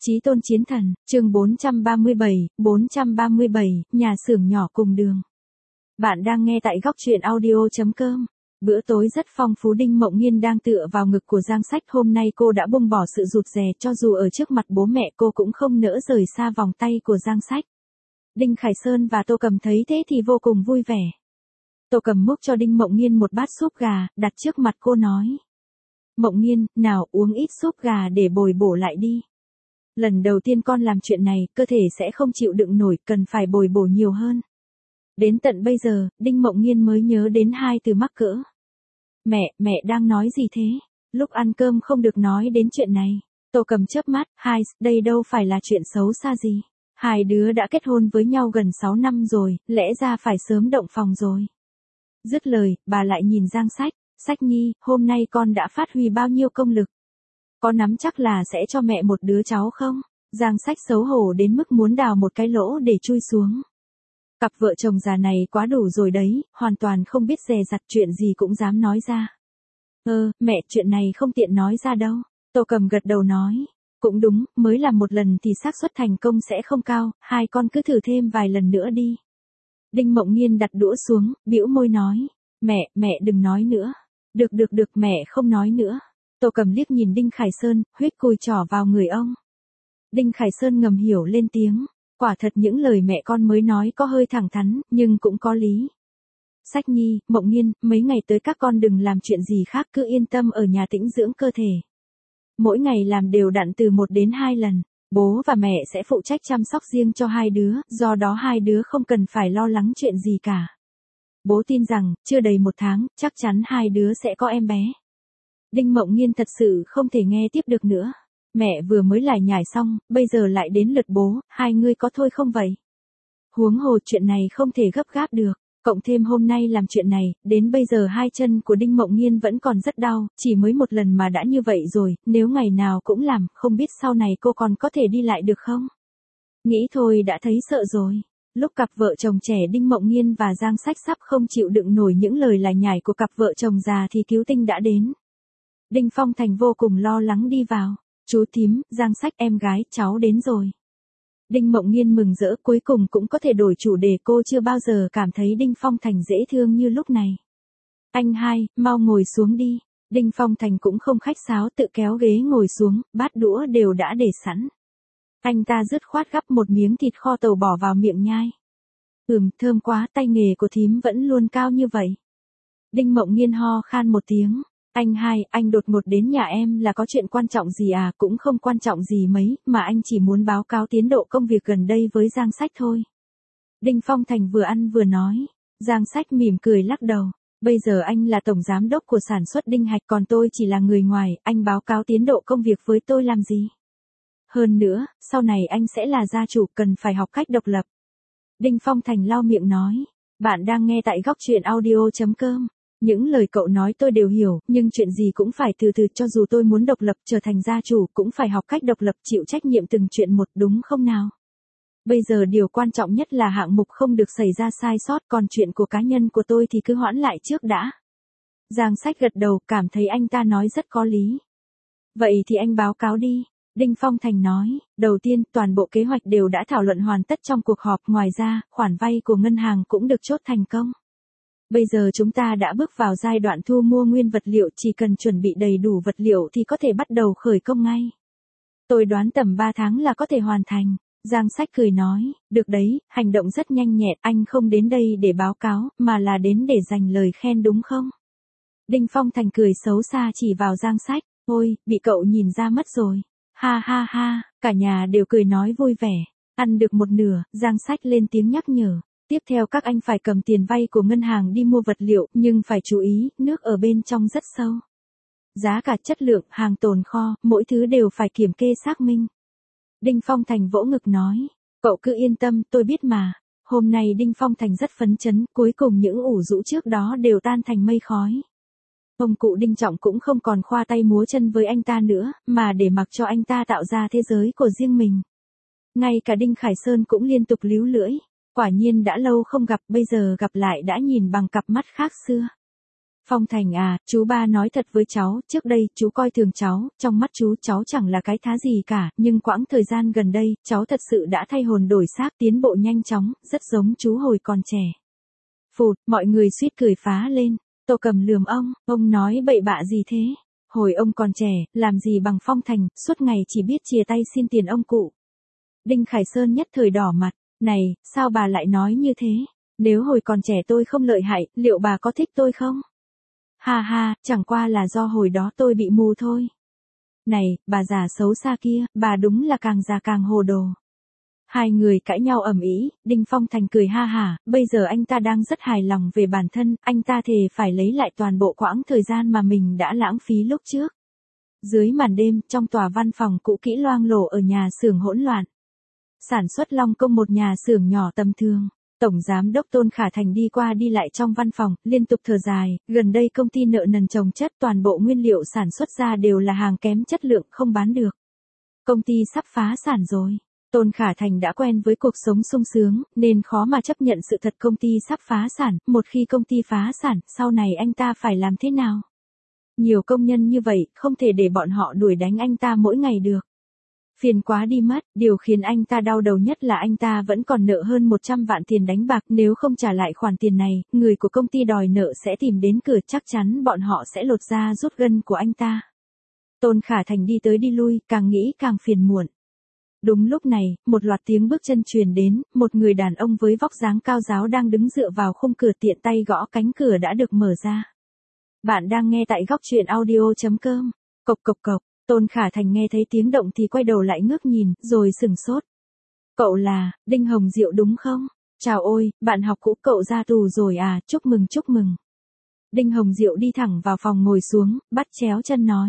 Chí tôn chiến thần, chương 437, nhà xưởng nhỏ cùng đường. Bạn đang nghe tại góc truyện audio.com. Bữa tối rất phong phú. Đinh Mộng Nghiên đang tựa vào ngực của Giang Sách. Hôm nay cô đã buông bỏ sự rụt rè, cho dù ở trước mặt bố mẹ cô cũng không nỡ rời xa vòng tay của Giang Sách. Đinh Khải Sơn và Tô Cầm thấy thế thì vô cùng vui vẻ. Tô Cầm múc cho Đinh Mộng Nghiên một bát súp gà, đặt trước mặt cô nói. Mộng Nghiên, nào uống ít súp gà để bồi bổ lại đi. Lần đầu tiên con làm chuyện này, cơ thể sẽ không chịu đựng nổi, cần phải bồi bổ nhiều hơn. Đến tận bây giờ, Đinh Mộng Nghiên mới nhớ đến hai từ mắc cỡ. Mẹ đang nói gì thế? Lúc ăn cơm không được nói đến chuyện này. Tô Cầm chớp mắt, đây đâu phải là chuyện xấu xa gì. Hai đứa đã kết hôn với nhau gần 6 năm rồi, lẽ ra phải sớm động phòng rồi. Dứt lời, bà lại nhìn Giang Sách. Sách Nhi, hôm nay con đã phát huy bao nhiêu công lực? Có nắm chắc là sẽ cho mẹ một đứa cháu không? Giang Sách xấu hổ đến mức muốn đào một cái lỗ để chui xuống. Cặp vợ chồng già này quá đủ rồi đấy, hoàn toàn không biết dè dặt, chuyện gì cũng dám nói ra. Mẹ, chuyện này không tiện nói ra đâu. Tô Cầm gật đầu nói. Cũng đúng, mới làm một lần thì xác suất thành công sẽ không cao, hai con cứ thử thêm vài lần nữa đi. Đinh Mộng Nghiên đặt đũa xuống, bĩu môi nói. Mẹ đừng nói nữa. Được, mẹ không nói nữa. Tô Cầm liếc nhìn Đinh Khải Sơn, huyết cùi trỏ vào người ông. Đinh Khải Sơn ngầm hiểu lên tiếng. Quả thật những lời mẹ con mới nói có hơi thẳng thắn, nhưng cũng có lý. Sách Nhi, Mộng Nghiên, mấy ngày tới các con đừng làm chuyện gì khác, cứ yên tâm ở nhà tĩnh dưỡng cơ thể. Mỗi ngày làm đều đặn từ 1 đến 2 lần. Bố và mẹ sẽ phụ trách chăm sóc riêng cho hai đứa, do đó hai đứa không cần phải lo lắng chuyện gì cả. Bố tin rằng, chưa đầy 1 tháng, chắc chắn hai đứa sẽ có em bé. Đinh Mộng Nghiên thật sự không thể nghe tiếp được nữa. Mẹ vừa mới lải nhải xong, bây giờ lại đến lượt bố, hai người có thôi không vậy? Huống hồ chuyện này không thể gấp gáp được, cộng thêm hôm nay làm chuyện này, đến bây giờ hai chân của Đinh Mộng Nghiên vẫn còn rất đau, chỉ mới một lần mà đã như vậy rồi, nếu ngày nào cũng làm, không biết sau này cô còn có thể đi lại được không? Nghĩ thôi đã thấy sợ rồi. Lúc cặp vợ chồng trẻ Đinh Mộng Nghiên và Giang Sách sắp không chịu đựng nổi những lời lải nhải của cặp vợ chồng già thì cứu tinh đã đến. Đinh Phong Thành vô cùng lo lắng đi vào. Chú thím, Giang Sách em gái, cháu đến rồi. Đinh Mộng Nghiên mừng rỡ, cuối cùng cũng có thể đổi chủ đề, cô chưa bao giờ cảm thấy Đinh Phong Thành dễ thương như lúc này. Anh hai, mau ngồi xuống đi. Đinh Phong Thành cũng không khách sáo, tự kéo ghế ngồi xuống, bát đũa đều đã để sẵn. Anh ta dứt khoát gắp một miếng thịt kho tàu bỏ vào miệng nhai. Thơm quá, tay nghề của thím vẫn luôn cao như vậy. Đinh Mộng Nghiên ho khan một tiếng. Anh hai, anh đột ngột đến nhà em là có chuyện quan trọng gì à? Cũng không quan trọng gì mấy, mà anh chỉ muốn báo cáo tiến độ công việc gần đây với Giang Sách thôi. Đinh Phong Thành vừa ăn vừa nói. Giang Sách mỉm cười lắc đầu. Bây giờ anh là tổng giám đốc của sản xuất Đinh Hạch, còn tôi chỉ là người ngoài, anh báo cáo tiến độ công việc với tôi làm gì? Hơn nữa, sau này anh sẽ là gia chủ, cần phải học cách độc lập. Đinh Phong Thành lau miệng nói. Bạn đang nghe tại góc truyện audio.com. Những lời cậu nói tôi đều hiểu, nhưng chuyện gì cũng phải từ từ, cho dù tôi muốn độc lập trở thành gia chủ, cũng phải học cách độc lập, chịu trách nhiệm từng chuyện một, đúng không nào? Bây giờ điều quan trọng nhất là hạng mục không được xảy ra sai sót, còn chuyện của cá nhân của tôi thì cứ hoãn lại trước đã. Giang Sách gật đầu, cảm thấy anh ta nói rất có lý. Vậy thì anh báo cáo đi. Đinh Phong Thành nói, đầu tiên, toàn bộ kế hoạch đều đã thảo luận hoàn tất trong cuộc họp, ngoài ra, khoản vay của ngân hàng cũng được chốt thành công. Bây giờ chúng ta đã bước vào giai đoạn thu mua nguyên vật liệu, chỉ cần chuẩn bị đầy đủ vật liệu thì có thể bắt đầu khởi công ngay. Tôi đoán tầm 3 tháng là có thể hoàn thành. Giang Sách cười nói, được đấy, hành động rất nhanh nhẹn, anh không đến đây để báo cáo, mà là đến để dành lời khen đúng không? Đinh Phong Thành cười xấu xa chỉ vào Giang Sách, ôi, bị cậu nhìn ra mất rồi. Ha, cả nhà đều cười nói vui vẻ. Ăn được một nửa, Giang Sách lên tiếng nhắc nhở. Tiếp theo các anh phải cầm tiền vay của ngân hàng đi mua vật liệu, nhưng phải chú ý, nước ở bên trong rất sâu. Giá cả, chất lượng, hàng tồn kho, mỗi thứ đều phải kiểm kê xác minh. Đinh Phong Thành vỗ ngực nói, cậu cứ yên tâm, tôi biết mà. Hôm nay Đinh Phong Thành rất phấn chấn, cuối cùng những ủ rũ trước đó đều tan thành mây khói. Ông cụ Đinh Trọng cũng không còn khoa tay múa chân với anh ta nữa, mà để mặc cho anh ta tạo ra thế giới của riêng mình. Ngay cả Đinh Khải Sơn cũng liên tục líu lưỡi. Quả nhiên đã lâu không gặp, bây giờ gặp lại đã nhìn bằng cặp mắt khác xưa. Phong Thành à, chú ba nói thật với cháu, trước đây chú coi thường cháu, trong mắt chú cháu chẳng là cái thá gì cả, nhưng quãng thời gian gần đây, cháu thật sự đã thay hồn đổi xác, tiến bộ nhanh chóng, rất giống chú hồi còn trẻ. Phụt, mọi người suýt cười phá lên. Tô Cầm lườm ông nói bậy bạ gì thế? Hồi ông còn trẻ, làm gì bằng Phong Thành, suốt ngày chỉ biết chìa tay xin tiền ông cụ. Đinh Khải Sơn nhất thời đỏ mặt, này, sao bà lại nói như thế? Nếu hồi còn trẻ tôi không lợi hại, liệu bà có thích tôi không? Ha ha, chẳng qua là do hồi đó tôi bị mù thôi. Này, bà già xấu xa kia, bà đúng là càng già càng hồ đồ. Hai người cãi nhau ầm ĩ, Đinh Phong Thành cười ha hả, bây giờ anh ta đang rất hài lòng về bản thân, anh ta thề phải lấy lại toàn bộ quãng thời gian mà mình đã lãng phí lúc trước. Dưới màn đêm, trong tòa văn phòng cũ kỹ loang lổ ở nhà xưởng hỗn loạn. Sản xuất Long Công, một nhà xưởng nhỏ tầm thường. Tổng giám đốc Tôn Khả Thành đi qua đi lại trong văn phòng, liên tục thở dài, gần đây công ty nợ nần chồng chất, toàn bộ nguyên liệu sản xuất ra đều là hàng kém chất lượng, không bán được. Công ty sắp phá sản rồi. Tôn Khả Thành đã quen với cuộc sống sung sướng, nên khó mà chấp nhận sự thật công ty sắp phá sản, một khi công ty phá sản, sau này anh ta phải làm thế nào? Nhiều công nhân như vậy, không thể để bọn họ đuổi đánh anh ta mỗi ngày được. Phiền quá đi mất, điều khiến anh ta đau đầu nhất là anh ta vẫn còn nợ hơn 100 vạn tiền đánh bạc, nếu không trả lại khoản tiền này, người của công ty đòi nợ sẽ tìm đến cửa, chắc chắn bọn họ sẽ lột da rút gân của anh ta. Tôn Khả Thành đi tới đi lui, càng nghĩ càng phiền muộn. Đúng lúc này, một loạt tiếng bước chân truyền đến, một người đàn ông với vóc dáng cao ráo đang đứng dựa vào khung cửa, tiện tay gõ cánh cửa đã được mở ra. Bạn đang nghe tại góc truyện audio.com. Cộc cộc cộc. Tôn Khả Thành nghe thấy tiếng động thì quay đầu lại ngước nhìn, rồi sửng sốt. Cậu là, Đinh Hồng Diệu đúng không? Chào ôi, bạn học cũ cậu ra tù rồi à, chúc mừng chúc mừng. Đinh Hồng Diệu đi thẳng vào phòng ngồi xuống, bắt chéo chân nói.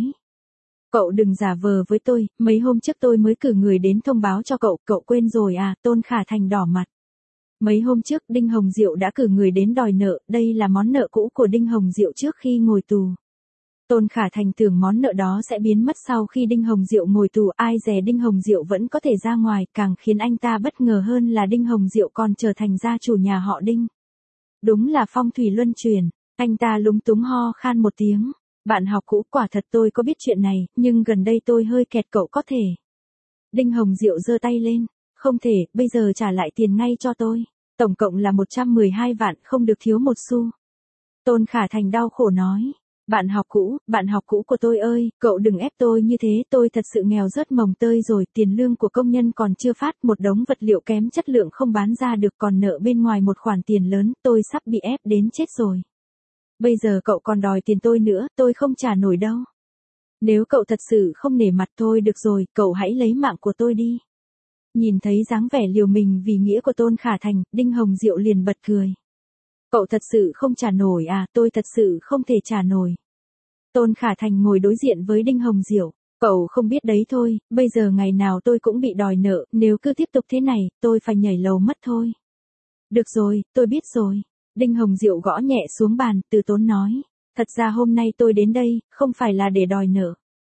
Cậu đừng giả vờ với tôi, mấy hôm trước tôi mới cử người đến thông báo cho cậu, cậu quên rồi à, Tôn Khả Thành đỏ mặt. Mấy hôm trước Đinh Hồng Diệu đã cử người đến đòi nợ, đây là món nợ cũ của Đinh Hồng Diệu trước khi ngồi tù. Tôn Khả Thành tưởng món nợ đó sẽ biến mất sau khi Đinh Hồng Diệu ngồi tù, ai dè Đinh Hồng Diệu vẫn có thể ra ngoài, càng khiến anh ta bất ngờ hơn là Đinh Hồng Diệu còn trở thành gia chủ nhà họ Đinh. Đúng là phong thủy luân chuyển, anh ta lúng túng ho khan một tiếng. Bạn học cũ, quả thật tôi có biết chuyện này, nhưng gần đây tôi hơi kẹt, cậu có thể. Đinh Hồng Diệu giơ tay lên, không thể, bây giờ trả lại tiền ngay cho tôi. Tổng cộng là 112 vạn, không được thiếu một xu. Tôn Khả Thành đau khổ nói. Bạn học cũ của tôi ơi, cậu đừng ép tôi như thế, tôi thật sự nghèo rớt mồng tơi rồi, tiền lương của công nhân còn chưa phát, một đống vật liệu kém chất lượng không bán ra được, còn nợ bên ngoài một khoản tiền lớn, tôi sắp bị ép đến chết rồi. Bây giờ cậu còn đòi tiền tôi nữa, tôi không trả nổi đâu. Nếu cậu thật sự không nể mặt thôi được rồi, cậu hãy lấy mạng của tôi đi. Nhìn thấy dáng vẻ liều mình vì nghĩa của Tôn Khả Thành, Đinh Hồng Diệu liền bật cười. Cậu thật sự không trả nổi à, tôi thật sự không thể trả nổi. Tôn Khả Thành ngồi đối diện với Đinh Hồng Diệu, cậu không biết đấy thôi, bây giờ ngày nào tôi cũng bị đòi nợ, nếu cứ tiếp tục thế này, tôi phải nhảy lầu mất thôi. Được rồi, tôi biết rồi. Đinh Hồng Diệu gõ nhẹ xuống bàn, từ tốn nói. Thật ra hôm nay tôi đến đây, không phải là để đòi nợ.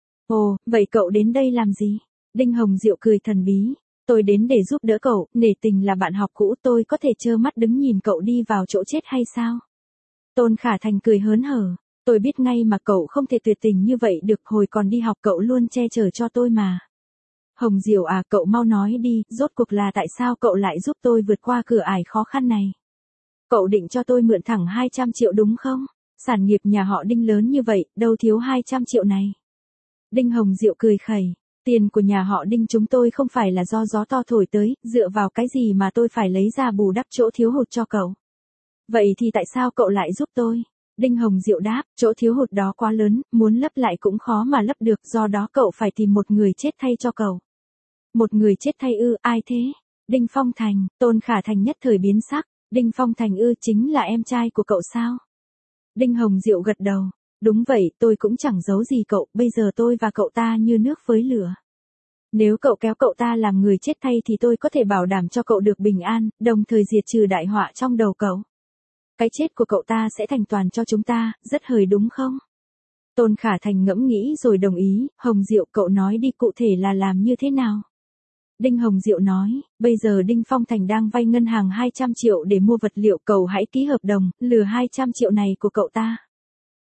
Ồ, vậy cậu đến đây làm gì? Đinh Hồng Diệu cười thần bí. Tôi đến để giúp đỡ cậu, nể tình là bạn học cũ, tôi có thể trơ mắt đứng nhìn cậu đi vào chỗ chết hay sao? Tôn Khả Thành cười hớn hở. Tôi biết ngay mà cậu không thể tuyệt tình như vậy được, hồi còn đi học cậu luôn che chở cho tôi mà. Hồng Diệu à, cậu mau nói đi, rốt cuộc là tại sao cậu lại giúp tôi vượt qua cửa ải khó khăn này? Cậu định cho tôi mượn thẳng 200 triệu đúng không? Sản nghiệp nhà họ Đinh lớn như vậy, đâu thiếu 200 triệu này. Đinh Hồng Diệu cười khẩy. Tiền của nhà họ Đinh chúng tôi không phải là do gió to thổi tới, dựa vào cái gì mà tôi phải lấy ra bù đắp chỗ thiếu hụt cho cậu? Vậy thì tại sao cậu lại giúp tôi? Đinh Hồng Diệu đáp, chỗ thiếu hụt đó quá lớn, muốn lấp lại cũng khó mà lấp được, do đó cậu phải tìm một người chết thay cho cậu. Một người chết thay ư, ai thế? Đinh Phong Thành. Tôn Khả Thành nhất thời biến sắc. Đinh Phong Thành ư, chính là em trai của cậu sao? Đinh Hồng Diệu gật đầu. Đúng vậy, tôi cũng chẳng giấu gì cậu, bây giờ tôi và cậu ta như nước với lửa. Nếu cậu kéo cậu ta làm người chết thay thì tôi có thể bảo đảm cho cậu được bình an, đồng thời diệt trừ đại họa trong đầu cậu. Cái chết của cậu ta sẽ thành toàn cho chúng ta, rất hời đúng không? Tôn Khả Thành ngẫm nghĩ rồi đồng ý. Hồng Diệu, cậu nói đi, cụ thể là làm như thế nào? Đinh Hồng Diệu nói, bây giờ Đinh Phong Thành đang vay ngân hàng 200 triệu để mua vật liệu, cậu hãy ký hợp đồng, lừa 200 triệu này của cậu ta.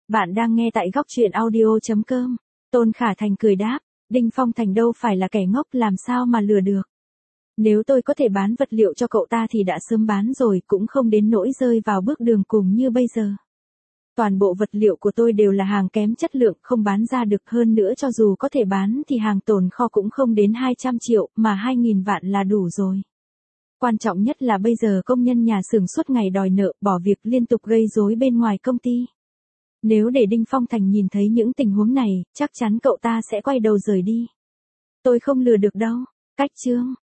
Bạn đang nghe tại góc truyện audio.com. Tôn Khả Thành cười đáp, Đinh Phong Thành đâu phải là kẻ ngốc làm sao mà lừa được. Nếu tôi có thể bán vật liệu cho cậu ta thì đã sớm bán rồi, cũng không đến nỗi rơi vào bước đường cùng như bây giờ. Toàn bộ vật liệu của tôi đều là hàng kém chất lượng, không bán ra được, hơn nữa cho dù có thể bán thì hàng tồn kho cũng không đến 200 triệu, mà 2.000 vạn là đủ rồi. Quan trọng nhất là bây giờ công nhân nhà xưởng suốt ngày đòi nợ, bỏ việc liên tục gây rối bên ngoài công ty. Nếu để Đinh Phong Thành nhìn thấy những tình huống này, chắc chắn cậu ta sẽ quay đầu rời đi. Tôi không lừa được đâu. Cách chương.